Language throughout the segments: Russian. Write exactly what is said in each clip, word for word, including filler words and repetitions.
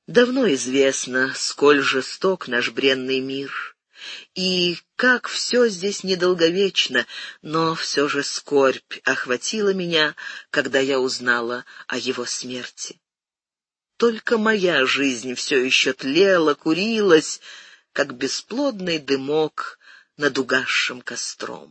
Давно известно, сколь жесток наш бренный мир, и как все здесь недолговечно, но все же скорбь охватила меня, когда я узнала о его смерти. Только моя жизнь все еще тлела, курилась, как бесплодный дымок над угасшим костром.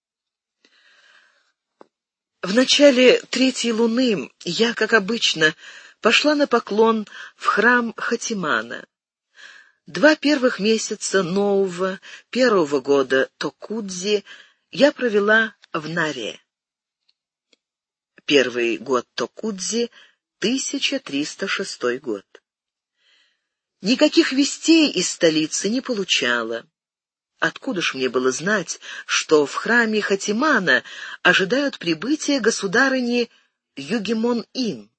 В начале третьей луны я, как обычно, пошла на поклон в храм Хатимана. Два первых месяца нового, первого года Токудзи я провела в Наре. Первый год Токудзи — тысяча триста шестой год. Никаких вестей из столицы не получала. Откуда ж мне было знать, что в храме Хатимана ожидают прибытия государыни Югемон-ин?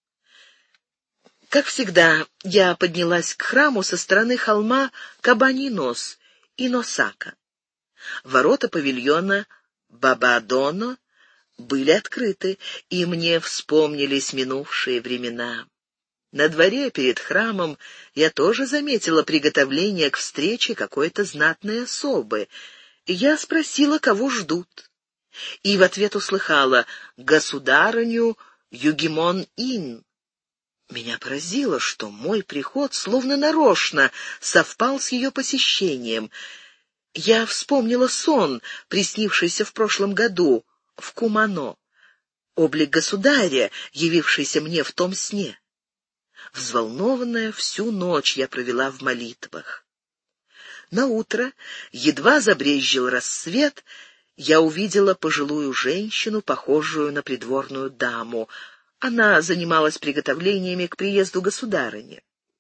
Как всегда, я поднялась к храму со стороны холма Кабани-нос и Носака. Ворота павильона Бабадоно были открыты, и мне вспомнились минувшие времена. На дворе перед храмом я тоже заметила приготовление к встрече какой-то знатной особы. Я спросила, кого ждут, и в ответ услыхала «Государыню Югемон-ин». Меня поразило, что мой приход словно нарочно совпал с ее посещением. Я вспомнила сон, приснившийся в прошлом году в Кумано, облик государя, явившийся мне в том сне. Взволнованная, всю ночь я провела в молитвах. Наутро, едва забрезжил рассвет, я увидела пожилую женщину, похожую на придворную даму. Она занималась приготовлениями к приезду государыни.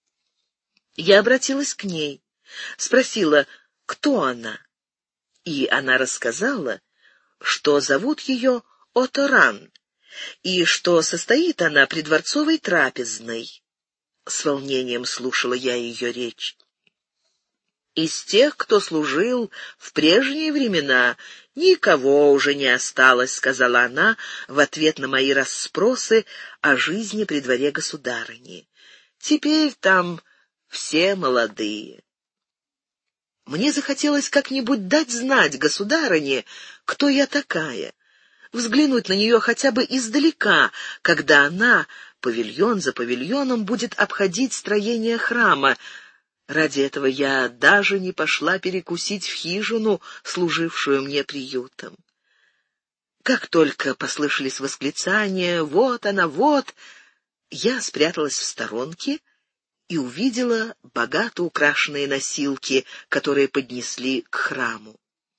Я обратилась к ней, спросила, кто она, и она рассказала, что зовут ее Оторан, и что состоит она при дворцовой трапезной. С волнением слушала я ее речь. Из тех, кто служил в прежние времена, никого уже не осталось, сказала она в ответ на мои расспросы о жизни при дворе государыни. Теперь там все молодые. Мне захотелось как-нибудь дать знать государыне, кто я такая, взглянуть на нее хотя бы издалека, когда она павильон за павильоном будет обходить строение храма. Ради этого я даже не пошла перекусить в хижину, служившую мне приютом. Как только послышались восклицания «Вот она, вот!», я спряталась в сторонке и увидела богато украшенные носилки, которые поднесли к храму.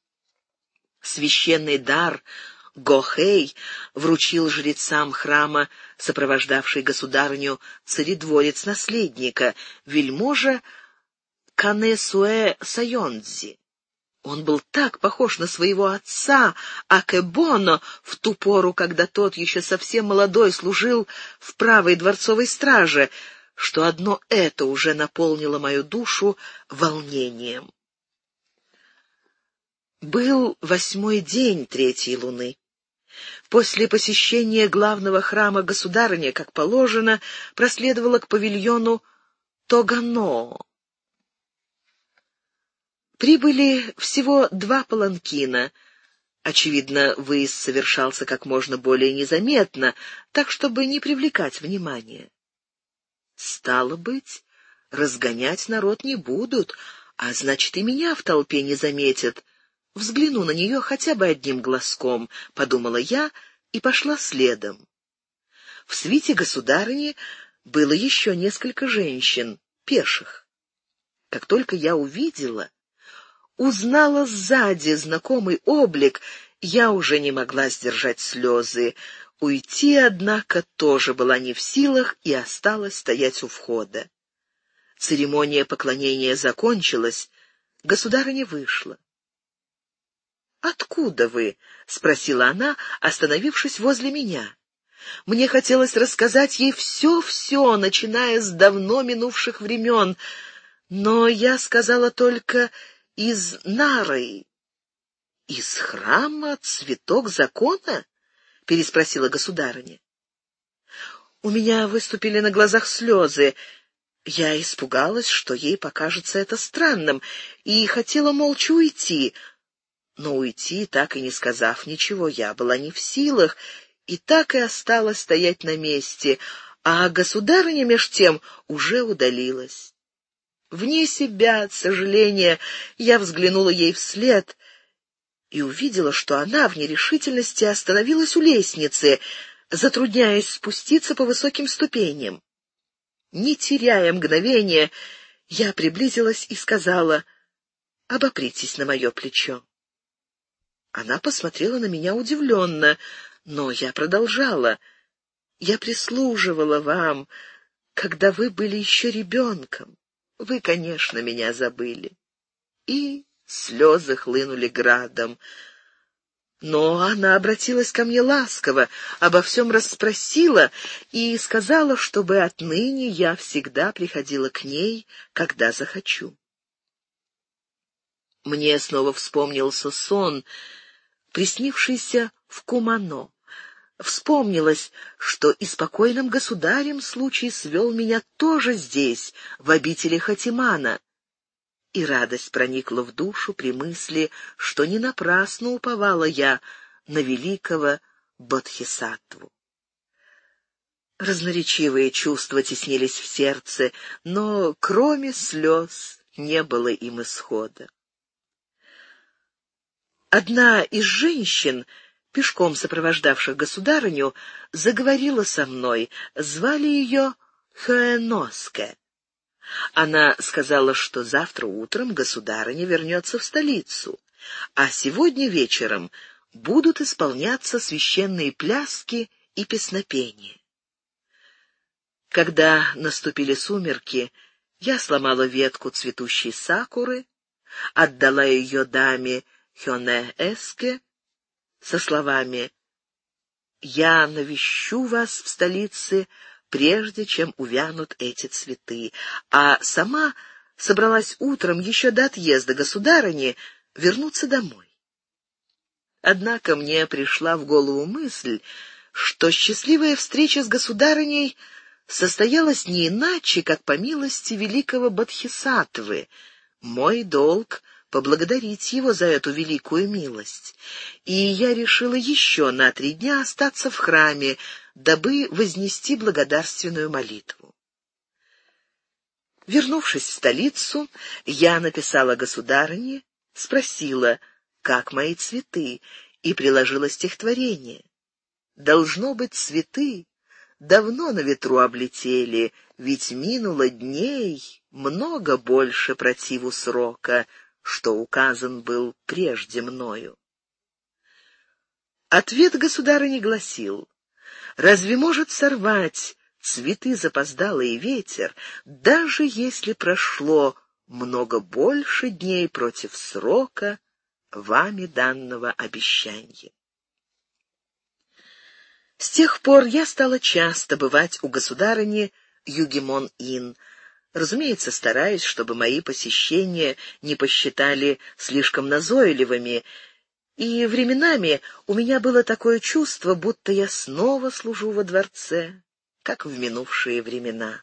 Священный дар Гохэй вручил жрецам храма, сопровождавший государыню, царедворец наследника, вельможа Канэсуэ Сайондзи. Он был так похож на своего отца Акэбоно в ту пору, когда тот еще совсем молодой служил в правой дворцовой страже, что одно это уже наполнило мою душу волнением. Был восьмой день третьей луны. После посещения главного храма государыня, как положено, проследовала к павильону Тогано. Прибыли всего два паланкина. Очевидно, выезд совершался как можно более незаметно, так, чтобы не привлекать внимания. Стало быть, разгонять народ не будут, а значит, и меня в толпе не заметят. Взгляну на нее хотя бы одним глазком, — подумала я и пошла следом. В свите государыни было еще несколько женщин, пеших. Как только я увидела, узнала сзади знакомый облик, я уже не могла сдержать слезы. Уйти, однако, тоже была не в силах и осталась стоять у входа. Церемония поклонения закончилась, государыня вышла. «Откуда вы?» — спросила она, остановившись возле меня. Мне хотелось рассказать ей все-все, начиная с давно минувших времен, но я сказала только «из Нары». «Из храма Цветок Закона?» — переспросила государыня. У меня выступили на глазах слезы. Я испугалась, что ей покажется это странным, и хотела молча уйти. Но уйти, так и не сказав ничего, я была не в силах, и так и осталась стоять на месте, а государыня меж тем уже удалилась. Вне себя от сожаления я взглянула ей вслед и увидела, что она в нерешительности остановилась у лестницы, затрудняясь спуститься по высоким ступеням. Не теряя мгновения, я приблизилась и сказала: «Обопритесь на мое плечо». Она посмотрела на меня удивленно, но я продолжала: «Я прислуживала вам, когда вы были еще ребенком. Вы, конечно, меня забыли». И слезы хлынули градом. Но она обратилась ко мне ласково, обо всем расспросила и сказала, чтобы отныне я всегда приходила к ней, когда захочу. Мне снова вспомнился сон, приснившийся в Кумано. Вспомнилось, что и с покойным государем случай свел меня тоже здесь, в обители Хатимана. И радость проникла в душу при мысли, что не напрасно уповала я на великого Бодхисаттву. Разноречивые чувства теснились в сердце, но кроме слез не было им исхода. Одна из женщин, пешком сопровождавших государыню, заговорила со мной, звали ее Хёэноске. Она сказала, что завтра утром государыня вернется в столицу, а сегодня вечером будут исполняться священные пляски и песнопения. Когда наступили сумерки, я сломала ветку цветущей сакуры, отдала ее даме Хёэноске со словами: «Я навещу вас в столице, прежде чем увянут эти цветы», а сама собралась утром, еще до отъезда государыни, вернуться домой. Однако мне пришла в голову мысль, что счастливая встреча с государыней состоялась не иначе, как по милости великого Бодхисаттвы. Мой долг — поблагодарить его за эту великую милость, и я решила еще на три дня остаться в храме, дабы вознести благодарственную молитву. Вернувшись в столицу, я написала государыне, спросила, как мои цветы, и приложила стихотворение. Должно быть, цветы давно на ветру облетели, ведь минуло дней много больше противу срока, что указан был прежде мною. Ответ государыни гласил: «Разве может сорвать цветы запоздалый ветер, даже если прошло много больше дней против срока вами данного обещания?» С тех пор я стала часто бывать у государыни Югемон-ин, разумеется, стараясь, чтобы мои посещения не посчитали слишком назойливыми, и временами у меня было такое чувство, будто я снова служу во дворце, как в минувшие времена.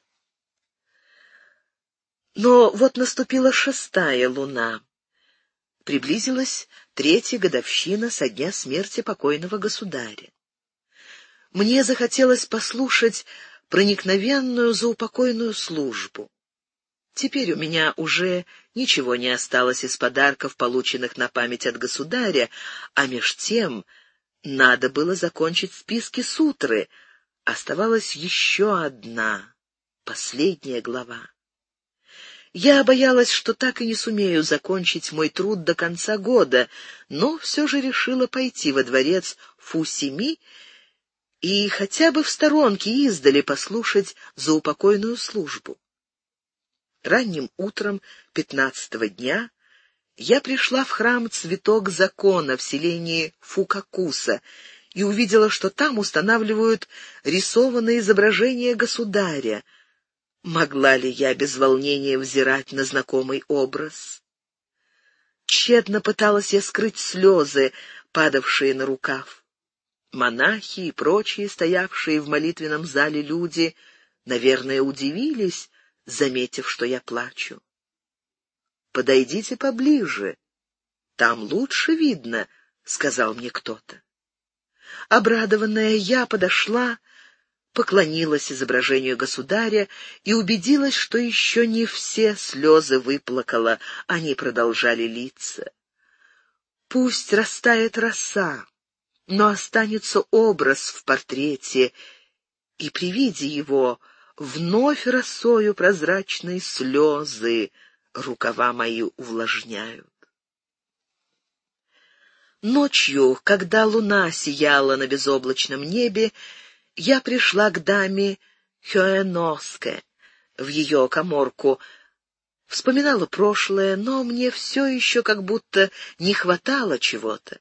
Но вот наступила шестая луна. Приблизилась третья годовщина со дня смерти покойного государя. Мне захотелось послушать проникновенную заупокойную службу. Теперь у меня уже ничего не осталось из подарков, полученных на память от государя, а меж тем надо было закончить списки сутры. Оставалась еще одна, последняя глава. Я боялась, что так и не сумею закончить мой труд до конца года, но все же решила пойти во дворец Фусими и хотя бы в сторонке издали послушать заупокойную службу. Ранним утром пятнадцатого дня я пришла в храм «Цветок закона» в селении Фукакуса и увидела, что там устанавливают рисованное изображение государя. Могла ли я без волнения взирать на знакомый образ? Тщетно пыталась я скрыть слезы, падавшие на рукав. Монахи и прочие, стоявшие в молитвенном зале люди, наверное, удивились, заметив, что я плачу. «Подойдите поближе, там лучше видно», — сказал мне кто-то. Обрадованная, я подошла, поклонилась изображению государя и убедилась, что еще не все слезы выплакала, они продолжали литься. Пусть растает роса, но останется образ в портрете, и при виде его вновь росою прозрачные слезы рукава мои увлажняют. Ночью, когда луна сияла на безоблачном небе, я пришла к даме Хёэноске в ее каморку, вспоминала прошлое, но мне все еще как будто не хватало чего-то.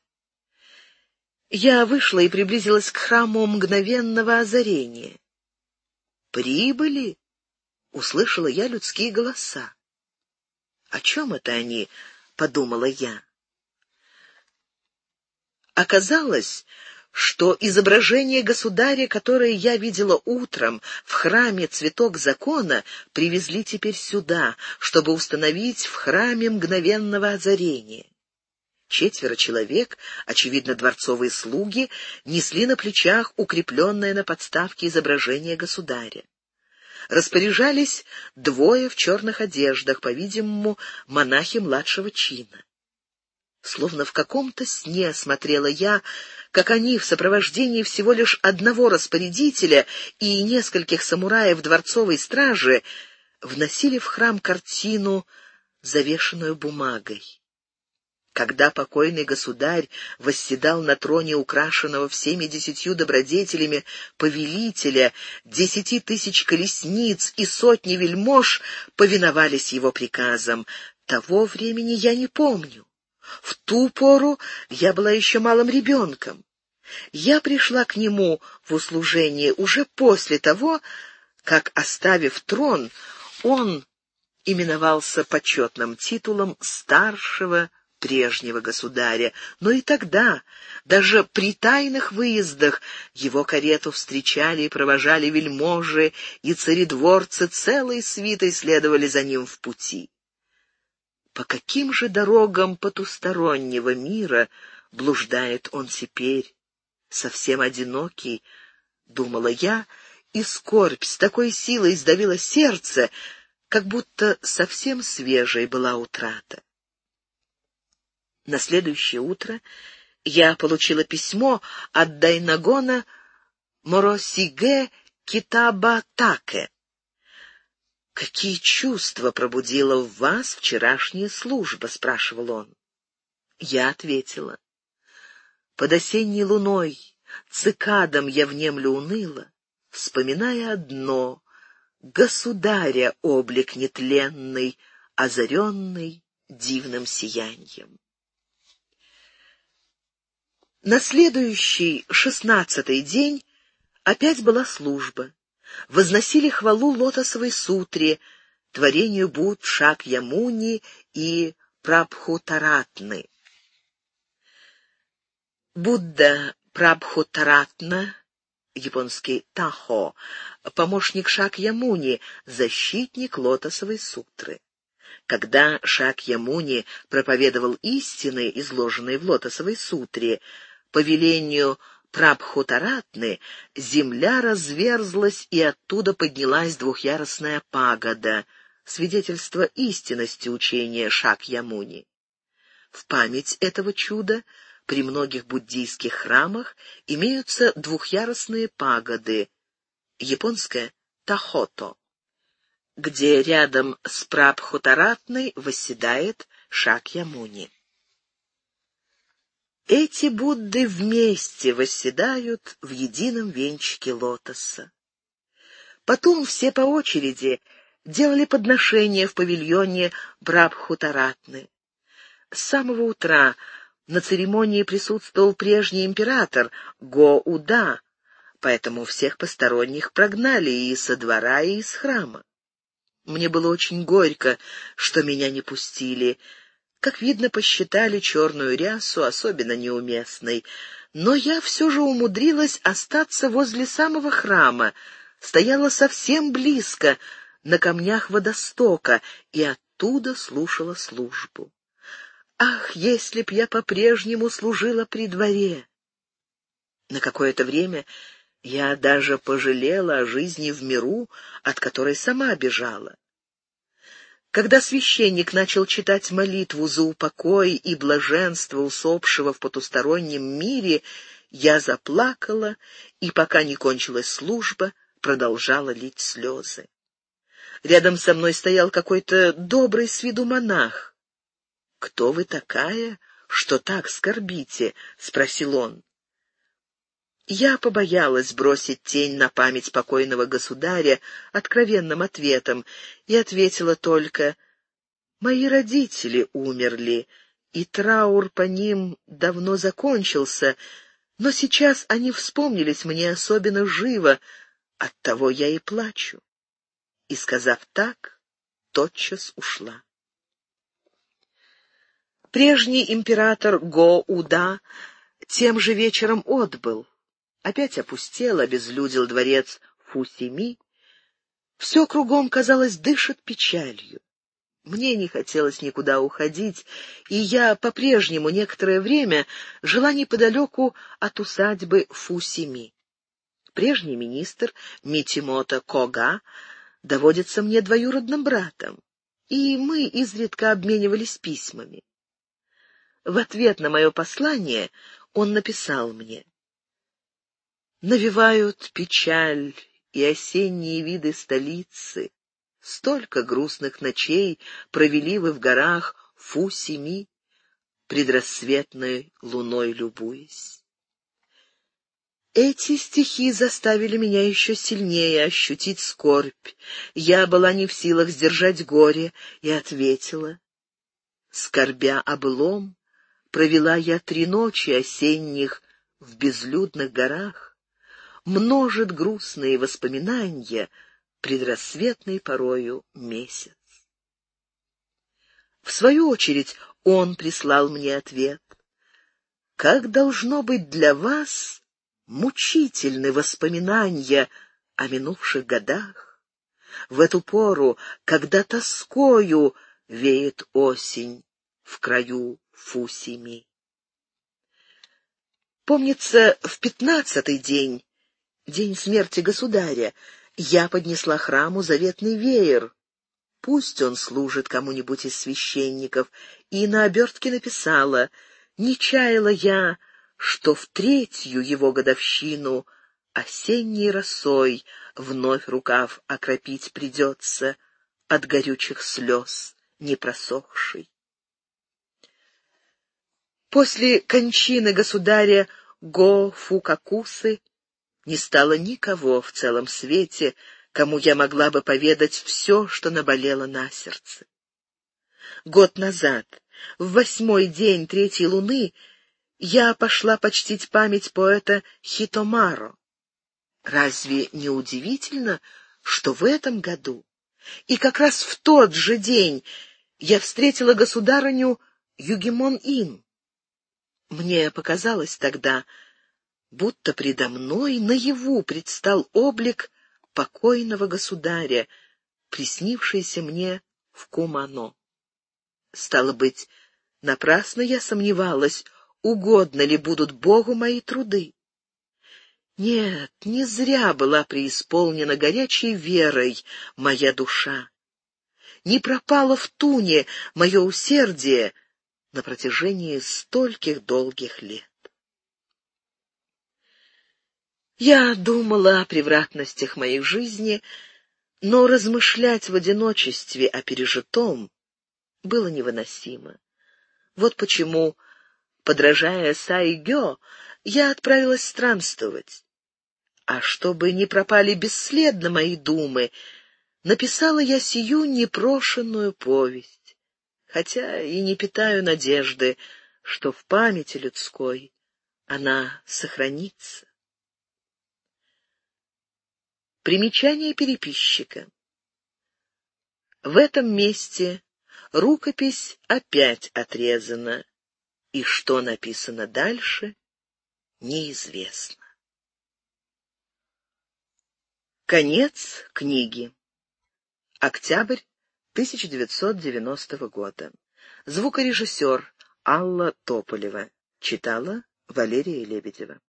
Я вышла и приблизилась к храму мгновенного озарения. «Прибыли?» — услышала я людские голоса. «О чем это они?» — подумала я. Оказалось, что изображение государя, которое я видела утром в храме «Цветок закона», привезли теперь сюда, чтобы установить в храме мгновенного озарения. Четверо человек, очевидно, дворцовые слуги, несли на плечах укрепленное на подставке изображение государя. Распоряжались двое в черных одеждах, по-видимому, монахи младшего чина. Словно в каком-то сне смотрела я, как они в сопровождении всего лишь одного распорядителя и нескольких самураев дворцовой стражи вносили в храм картину, завешенную бумагой. Когда покойный государь восседал на троне украшенного всеми десятью добродетелями повелителя, десяти тысяч колесниц и сотни вельмож повиновались его приказам. Того времени я не помню. В ту пору я была еще малым ребенком. Я пришла к нему в услужение уже после того, как, оставив трон, он именовался почетным титулом старшего прежнего государя, но и тогда, даже при тайных выездах, его карету встречали и провожали вельможи, и царедворцы целой свитой следовали за ним в пути. По каким же дорогам потустороннего мира блуждает он теперь, совсем одинокий, думала я, и скорбь с такой силой сдавила сердце, как будто совсем свежей была утрата. На следующее утро я получила письмо от Дайнагона Моросиге Китабатаке. «Какие чувства пробудила в вас вчерашняя служба?» — спрашивал он. Я ответила. «Под осенней луной, цикадом я внемлю уныло, вспоминая одно — государя облик нетленный, озаренный дивным сияньем». На следующий, шестнадцатый день опять была служба. Возносили хвалу лотосовой сутре, творению Будд Шакьямуни и Прабхутаратны. Будда Прабхутаратна, японский Тахо, помощник Шакьямуни, защитник лотосовой сутры. Когда Шакьямуни проповедовал истины, изложенные в лотосовой сутре, по велению Прабхутаратны, земля разверзлась, и оттуда поднялась двухъярусная пагода, свидетельство истинности учения Шакьямуни. В память этого чуда при многих буддийских храмах имеются двухъярусные пагоды, японское Тахото, где рядом с Прабхутаратной восседает Шакьямуни. Эти Будды вместе восседают в едином венчике лотоса. Потом все по очереди делали подношения в павильоне Прабхутаратны. С самого утра на церемонии присутствовал прежний император Го-Уда, поэтому всех посторонних прогнали и со двора, и из храма. Мне было очень горько, что меня не пустили. Как видно, посчитали черную рясу особенно неуместной. Но я все же умудрилась остаться возле самого храма, стояла совсем близко, на камнях водостока и оттуда слушала службу. Ах, если б я по-прежнему служила при дворе! На какое-то время я даже пожалела о жизни в миру, от которой сама бежала. Когда священник начал читать молитву за упокой и блаженство усопшего в потустороннем мире, я заплакала и, пока не кончилась служба, продолжала лить слезы. Рядом со мной стоял какой-то добрый с виду монах. «Кто вы такая, что так скорбите?» — спросил он. Я побоялась бросить тень на память покойного государя откровенным ответом и ответила только: «Мои родители умерли, и траур по ним давно закончился, но сейчас они вспомнились мне особенно живо, оттого я и плачу». И, сказав так, тотчас ушла. Прежний император Го-Уда тем же вечером отбыл. Опять опустел, обезлюдил дворец Фусими. Все кругом, казалось, дышит печалью. Мне не хотелось никуда уходить, и я по-прежнему некоторое время жила неподалеку от усадьбы Фусими. Прежний министр Митимото Кога доводится мне двоюродным братом, и мы изредка обменивались письмами. В ответ на мое послание он написал мне: «Навевают печаль и осенние виды столицы. Столько грустных ночей провели вы в горах Фу-Сими, предрассветной луной любуясь». Эти стихи заставили меня еще сильнее ощутить скорбь. Я была не в силах сдержать горе и ответила: «Скорбя о былом, провела я три ночи осенних в безлюдных горах. Множит грустные воспоминания предрассветной порою месяц». В свою очередь он прислал мне ответ: «Как должно быть для вас мучительны воспоминания о минувших годах, в эту пору, когда тоскою веет осень в краю Фусими». Помнится, в пятнадцатый день, день смерти государя, я поднесла храму заветный веер. Пусть он служит кому-нибудь из священников, и на обертке написала: «Не чаяла я, что в третью его годовщину осенней росой вновь рукав окропить придется от горючих слез не просохший». После кончины государя Го-Фукакусы не стало никого в целом свете, кому я могла бы поведать все, что наболело на сердце. Год назад, в восьмой день третьей луны, я пошла почтить память поэта Хитомаро. Разве не удивительно, что в этом году, и как раз в тот же день, я встретила государыню Югемон-ин? Мне показалось тогда, будто предо мной наяву предстал облик покойного государя, приснившийся мне в Кумано. Стало быть, напрасно я сомневалась, угодно ли будут Богу мои труды. Нет, не зря была преисполнена горячей верой моя душа. Не пропало в туне мое усердие на протяжении стольких долгих лет. Я думала о превратностях моей жизни, но размышлять в одиночестве о пережитом было невыносимо. Вот почему, подражая Сайгё, я отправилась странствовать. А чтобы не пропали бесследно мои думы, написала я сию непрошенную повесть, хотя и не питаю надежды, что в памяти людской она сохранится. Примечание переписчика. В этом месте рукопись опять отрезана, и что написано дальше, неизвестно. Конец книги. Октябрь тысяча девятьсот девяностого года. Звукорежиссер Алла Тополева. Читала Валерия Лебедева.